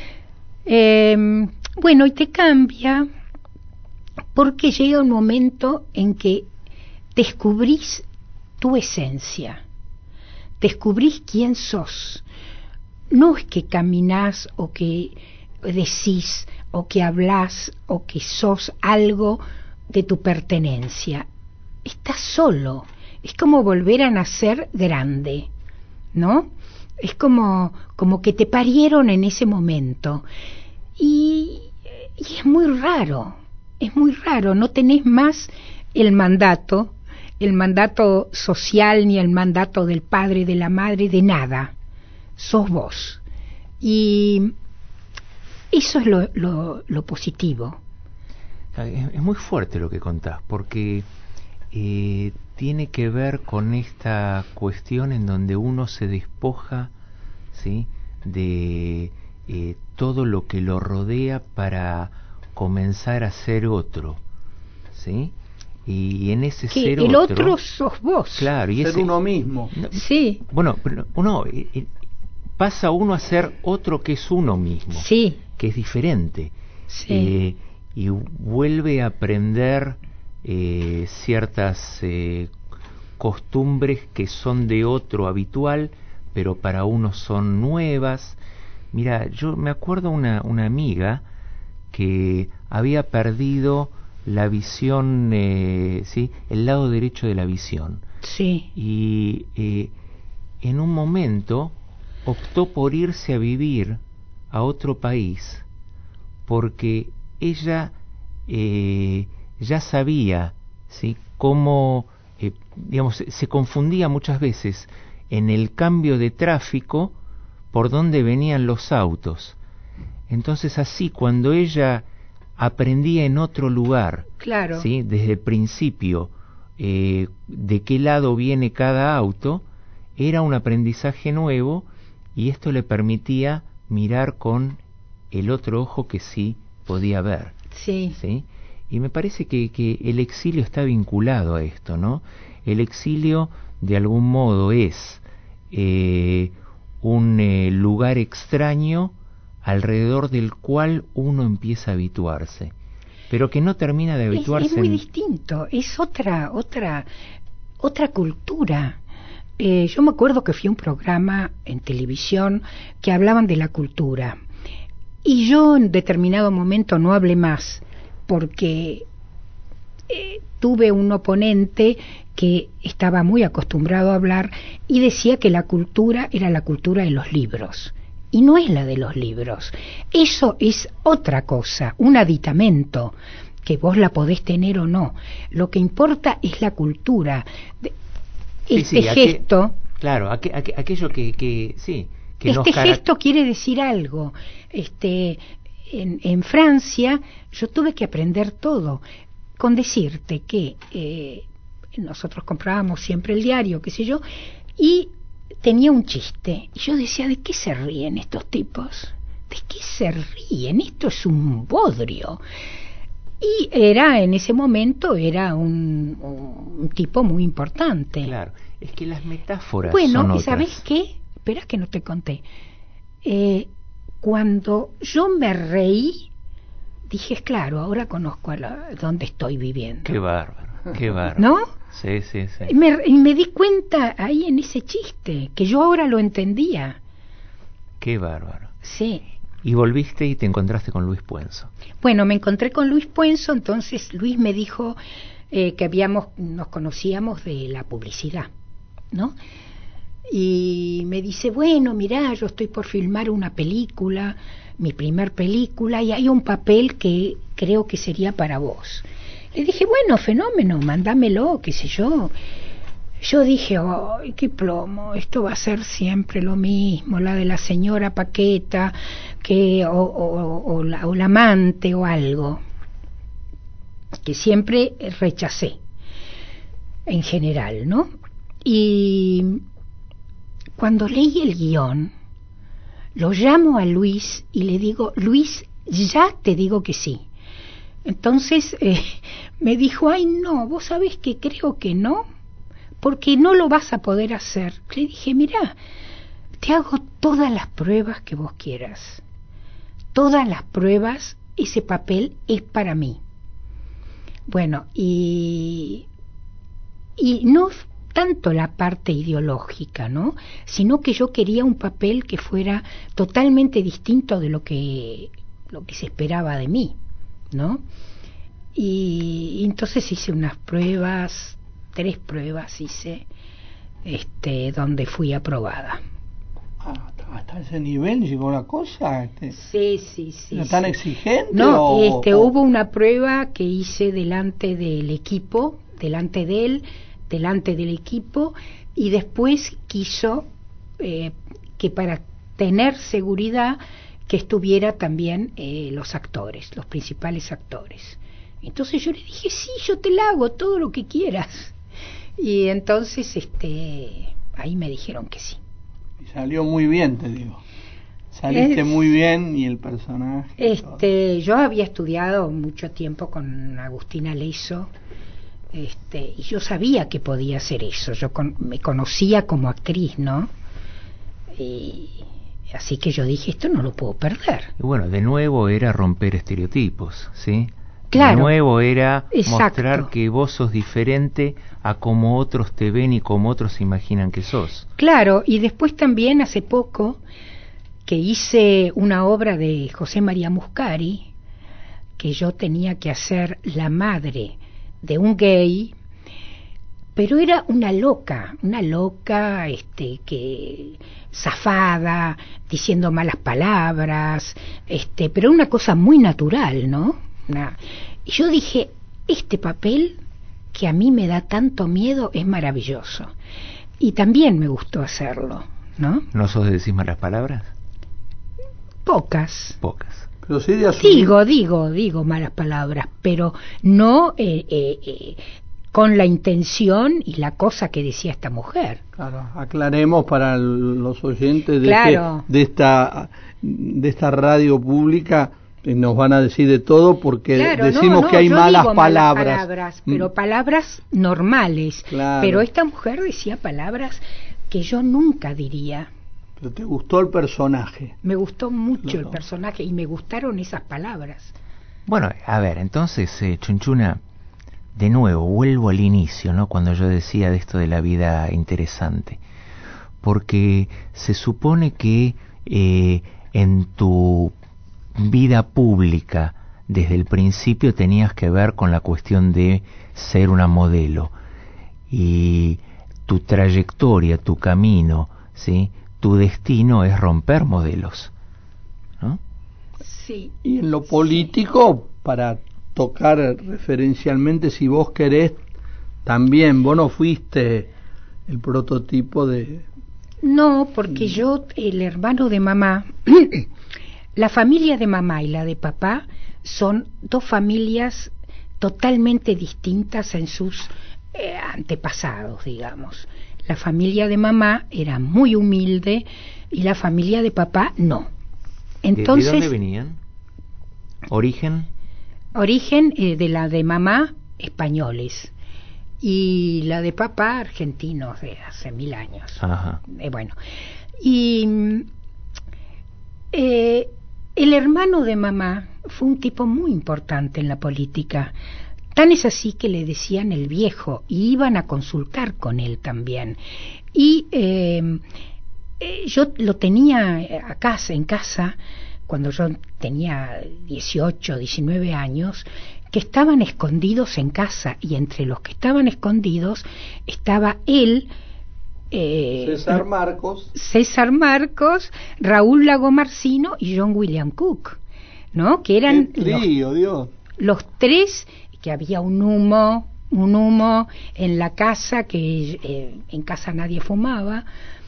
Bueno, y te cambia porque llega un momento en que descubrís tu esencia, descubrís quién sos. No es que caminás o que decís o que hablás o que sos algo de tu pertenencia. Estás solo. Es como volver a nacer grande, ¿no? Es como que te parieron en ese momento. Y es muy raro, no tenés más el mandato social, ni el mandato del padre, de la madre, de nada. Sos vos. Y eso es lo positivo. Es muy fuerte lo que contás, porque tiene que ver con esta cuestión en donde uno se despoja, ¿sí?, de todo lo que lo rodea para comenzar a ser otro, ¿sí? Y en ese que ser el otro sos vos. Claro, y ser uno mismo. Sí. Bueno, pero uno pasa uno a ser otro que es uno mismo, sí, que es diferente, sí. Y vuelve a aprender ciertas costumbres que son de otro habitual, pero para uno son nuevas. Mira, yo me acuerdo una amiga que había perdido la visión, ¿sí?, el lado derecho de la visión. Sí. Y en un momento optó por irse a vivir a otro país porque ella ya sabía, ¿sí?, cómo, digamos, se confundía muchas veces en el cambio de tráfico por dónde venían los autos. Entonces así, cuando ella aprendía en otro lugar, claro, ¿sí?, desde el principio, de qué lado viene cada auto, era un aprendizaje nuevo, y esto le permitía mirar con el otro ojo que sí podía ver. sí. ¿Sí? Y me parece que el exilio está vinculado a esto, ¿no? El exilio, de algún modo, es un lugar extraño alrededor del cual uno empieza a habituarse, pero que no termina de habituarse. Es muy distinto, es otra cultura. Yo me acuerdo que fui a un programa en televisión que hablaban de la cultura, y yo en determinado momento no hablé más porque tuve un oponente que estaba muy acostumbrado a hablar y decía que la cultura era la cultura de los libros, y no es la de los libros. Eso es otra cosa, un aditamento, que vos la podés tener o no. Lo que importa es la cultura. Gesto... Claro, aquello que sí... Que gesto quiere decir algo. En Francia yo tuve que aprender todo. Con decirte que nosotros comprábamos siempre el diario, qué sé yo, y tenía un chiste. Y yo decía, ¿de qué se ríen estos tipos? ¿De qué se ríen? Esto es un bodrio. Y en ese momento era un tipo muy importante. Claro, es que las metáforas bueno, son ¿y otras. sabés qué? Espera que no te conté. Cuando yo me reí, dije, claro, ahora conozco dónde estoy viviendo. Qué bárbaro, qué bárbaro. ¿No? Sí, sí, sí. Y me di cuenta ahí en ese chiste, que yo ahora lo entendía. Qué bárbaro. Sí. Y volviste y te encontraste con Luis Puenzo. Bueno, me encontré con Luis Puenzo, entonces Luis me dijo que nos conocíamos de la publicidad, ¿no? Y me dice, bueno, mirá, yo estoy por filmar una película, mi primer película, y hay un papel que creo que sería para vos. Le dije, bueno, fenómeno, mándamelo, qué sé yo. Yo dije, ay, qué plomo, esto va a ser siempre lo mismo, la de la señora Paqueta, o la amante o algo, que siempre rechacé, en general, ¿no? Y cuando leí el guión, lo llamo a Luis y le digo, Luis, ya te digo que sí. Entonces me dijo, ay no, vos sabés que creo que no, porque no lo vas a poder hacer. Le dije, mirá, te hago todas las pruebas que vos quieras. Todas las pruebas, ese papel es para mí. Bueno, y no tanto la parte ideológica, ¿no? Sino que yo quería un papel que fuera totalmente distinto de lo que se esperaba de mí, ¿no? Y entonces hice unas pruebas, 3 pruebas hice, donde fui aprobada. ¿Hasta ese nivel llegó la cosa? Sí. ¿Era tan exigente? No, hubo una prueba que hice delante del equipo, delante del equipo, y después quiso que para tener seguridad que estuviera también los actores, los principales actores. Entonces yo le dije, sí, yo te la hago todo lo que quieras. Y entonces ahí me dijeron que sí. Y salió muy bien, te digo. Saliste muy bien y el personaje. Yo había estudiado mucho tiempo con Agustina Leiso, y yo sabía que podía hacer eso. Me conocía como actriz, ¿no? Y así que yo dije, esto no lo puedo perder. Y bueno, de nuevo era romper estereotipos, ¿sí? Claro, de nuevo era exacto. Mostrar que vos sos diferente a como otros te ven y como otros imaginan que sos. Claro, y después también hace poco que hice una obra de José María Muscari, que yo tenía que hacer la madre de un gay, pero era una loca, que zafada, diciendo malas palabras, pero una cosa muy natural, ¿no? Y yo dije, este papel que a mí me da tanto miedo es maravilloso. Y también me gustó hacerlo, ¿no? ¿No sos de decir malas palabras? Pocas. Pero sí de asumir... Digo malas palabras, pero no con la intención y la cosa que decía esta mujer. Claro, aclaremos para los oyentes de esta radio pública, nos van a decir de todo porque decimos que hay malas palabras. Pero palabras normales. Claro. Pero esta mujer decía palabras que yo nunca diría. Pero te gustó el personaje. Me gustó mucho el personaje y me gustaron esas palabras. Bueno, a ver, entonces, Chunchuna, de nuevo, vuelvo al inicio, ¿no? Cuando yo decía de esto de la vida interesante. Porque se supone que en tu vida pública, desde el principio tenías que ver con la cuestión de ser una modelo. Y tu trayectoria, tu camino, ¿sí? Tu destino es romper modelos, ¿no? Sí. Y en lo político, para tocar referencialmente, si vos querés, también, vos no fuiste el prototipo de... No, porque yo, el hermano de mamá, la familia de mamá y la de papá son 2 familias totalmente distintas en sus antepasados, digamos. La familia de mamá era muy humilde y la familia de papá no. Entonces, ¿De dónde venían? ¿Origen? Origen de la de mamá, españoles, y la de papá, argentinos, de hace 1000 años. Ajá. Bueno, y el hermano de mamá fue un tipo muy importante en la política. Tan es así que le decían el viejo y iban a consultar con él también. Y yo lo tenía en casa cuando yo tenía 18, 19 años, que estaban escondidos en casa, y entre los que estaban escondidos estaba él, César Marcos, Raúl Lagomarsino y John William Cook, ¿no? Que eran ¡Qué trío, Dios! Los tres, que había un humo en la casa, que en casa nadie fumaba,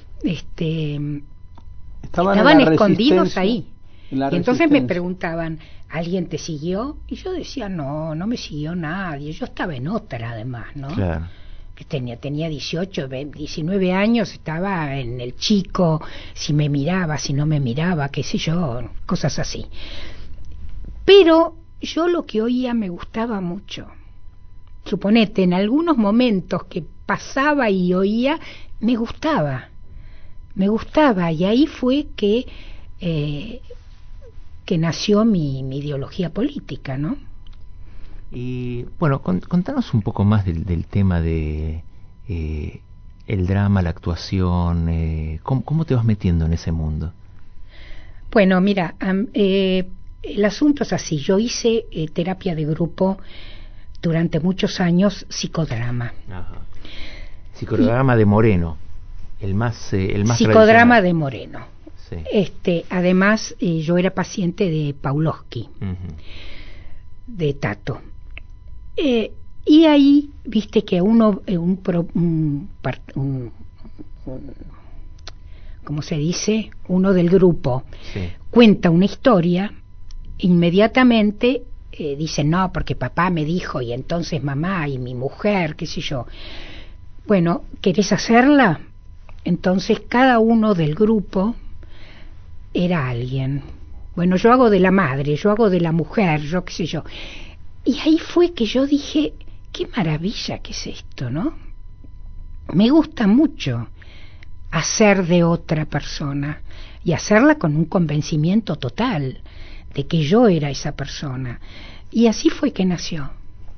estaban escondidos ahí. Y entonces me preguntaban, ¿alguien te siguió? Y yo decía, no me siguió nadie. Yo estaba en otra, además, ¿no? Claro. Que tenía 18, 19 años, estaba en el chico, si me miraba, si no me miraba, qué sé yo, cosas así. Pero yo lo que oía me gustaba mucho. Suponete, en algunos momentos que pasaba y oía, me gustaba, y ahí fue que nació mi ideología política, ¿no? Y bueno, contanos un poco más del tema de el drama, la actuación, ¿cómo te vas metiendo en ese mundo? Bueno, mira, el asunto es así. Yo hice terapia de grupo durante muchos años, psicodrama. Ajá. Psicodrama de Moreno, el más psicodrama de Moreno. Sí. Además, yo era paciente de Pawlowski, de Tato. Y ahí, viste que ¿cómo se dice? Uno del grupo cuenta una historia, inmediatamente dicen, no, porque papá me dijo, y entonces mamá, y mi mujer, qué sé yo. Bueno, ¿querés hacerla? Entonces cada uno del grupo era alguien. Bueno, yo hago de la madre, yo hago de la mujer, yo qué sé yo. Y ahí fue que yo dije, qué maravilla que es esto, ¿no? Me gusta mucho hacer de otra persona y hacerla con un convencimiento total de que yo era esa persona. Y así fue que nació.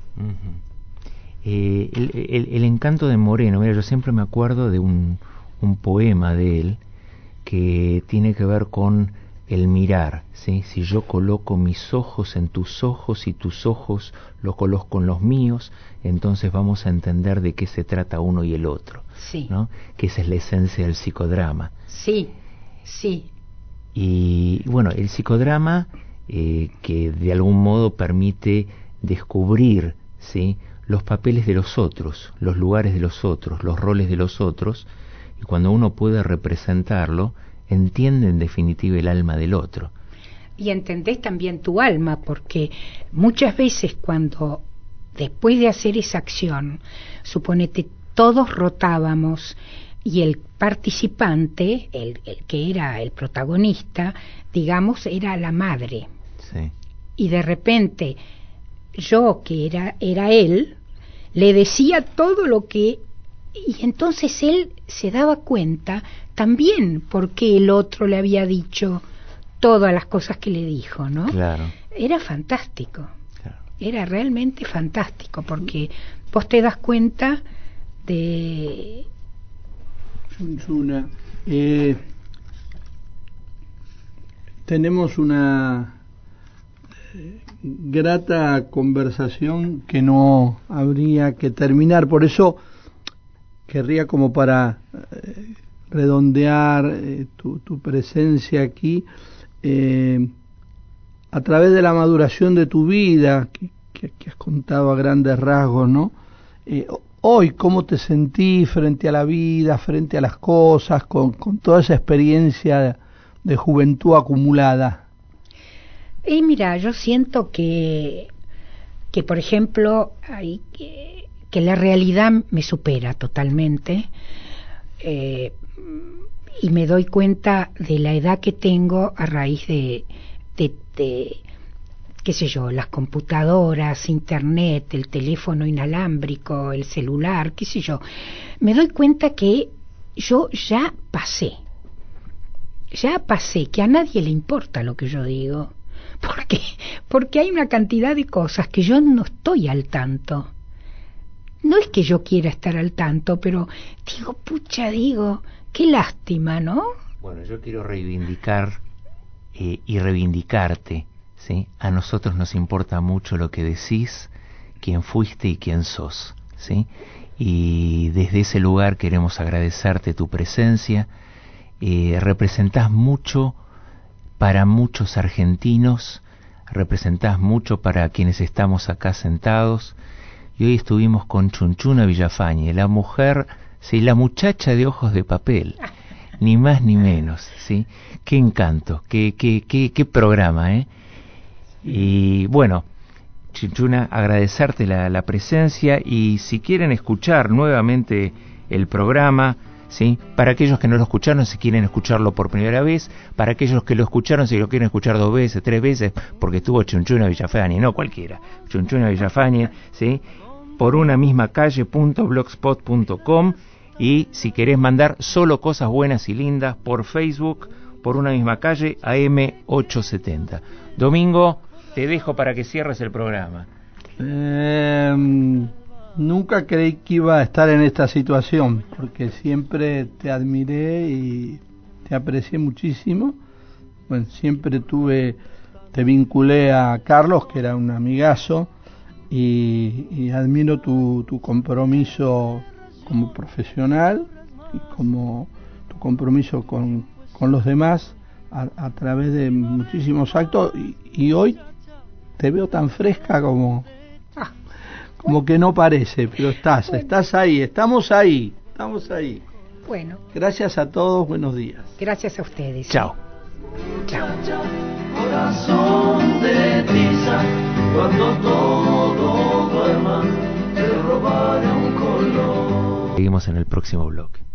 El encanto de Moreno, mira, yo siempre me acuerdo de un poema de él que tiene que ver con el mirar, ¿sí? Si yo coloco mis ojos en tus ojos y tus ojos los coloco en los míos, entonces vamos a entender de qué se trata uno y el otro, sí, ¿no? Que esa es la esencia del psicodrama. Sí. Y bueno, el psicodrama que de algún modo permite descubrir, ¿sí?, los papeles de los otros, los lugares de los otros, los roles de los otros, y cuando uno puede representarlo, entiende en definitiva el alma del otro. Y entendés también tu alma, porque muchas veces cuando después de hacer esa acción, suponete, todos rotábamos y el participante, el que era el protagonista, digamos, era la madre. Sí. Y de repente yo, que era él, le decía todo lo que... Y entonces él se daba cuenta también porque el otro le había dicho todas las cosas que le dijo, ¿no? Claro. Era fantástico. Claro. Era realmente fantástico porque vos te das cuenta de... tenemos una grata conversación que no habría que terminar, por eso querría, como para redondear tu presencia aquí, a través de la maduración de tu vida que has contado a grandes rasgos, ¿no? Hoy, ¿cómo te sentís frente a la vida, frente a las cosas, con toda esa experiencia de juventud acumulada? Y mira, yo siento que por ejemplo, que la realidad me supera totalmente, y me doy cuenta de la edad que tengo a raíz de qué sé yo, las computadoras, internet, el teléfono inalámbrico, el celular, qué sé yo. Me doy cuenta que yo ya pasé, que a nadie le importa lo que yo digo, porque hay una cantidad de cosas que yo no estoy al tanto. No es que yo quiera estar al tanto, pero digo, qué lástima, ¿no? Bueno, yo quiero reivindicar y reivindicarte, ¿sí? A nosotros nos importa mucho lo que decís, quién fuiste y quién sos, ¿sí? Y desde ese lugar queremos agradecerte tu presencia. Representás mucho para muchos argentinos, representás mucho para quienes estamos acá sentados, y hoy estuvimos con Chunchuna Villafañe, la mujer, sí, la muchacha de ojos de papel, ni más ni menos, ¿sí? Qué encanto, qué programa, ¿eh? Y bueno, Chunchuna, agradecerte la presencia, y si quieren escuchar nuevamente el programa, ¿sí? Para aquellos que no lo escucharon, si quieren escucharlo por primera vez, para aquellos que lo escucharon, si lo quieren escuchar 2 veces, 3 veces, porque estuvo Chunchuna Villafañe, no cualquiera, Chunchuna Villafañe, ¿sí? Por una misma calle.blogspot.com, y si querés mandar solo cosas buenas y lindas, por Facebook, por una misma calle, AM870. Domingo, te dejo para que cierres el programa. Nunca creí que iba a estar en esta situación, porque siempre te admiré y te aprecié muchísimo. Bueno, siempre te vinculé a Carlos, que era un amigazo, y admiro tu compromiso como profesional y como tu compromiso con los demás a través de muchísimos actos, y hoy te veo tan fresca como que no parece, pero estás ahí, estamos ahí. Bueno. Gracias a todos, buenos días. Gracias a ustedes. Chao. Chao. Corazón de tiza, cuando todo duerma, te robaré un color. Seguimos en el próximo bloque.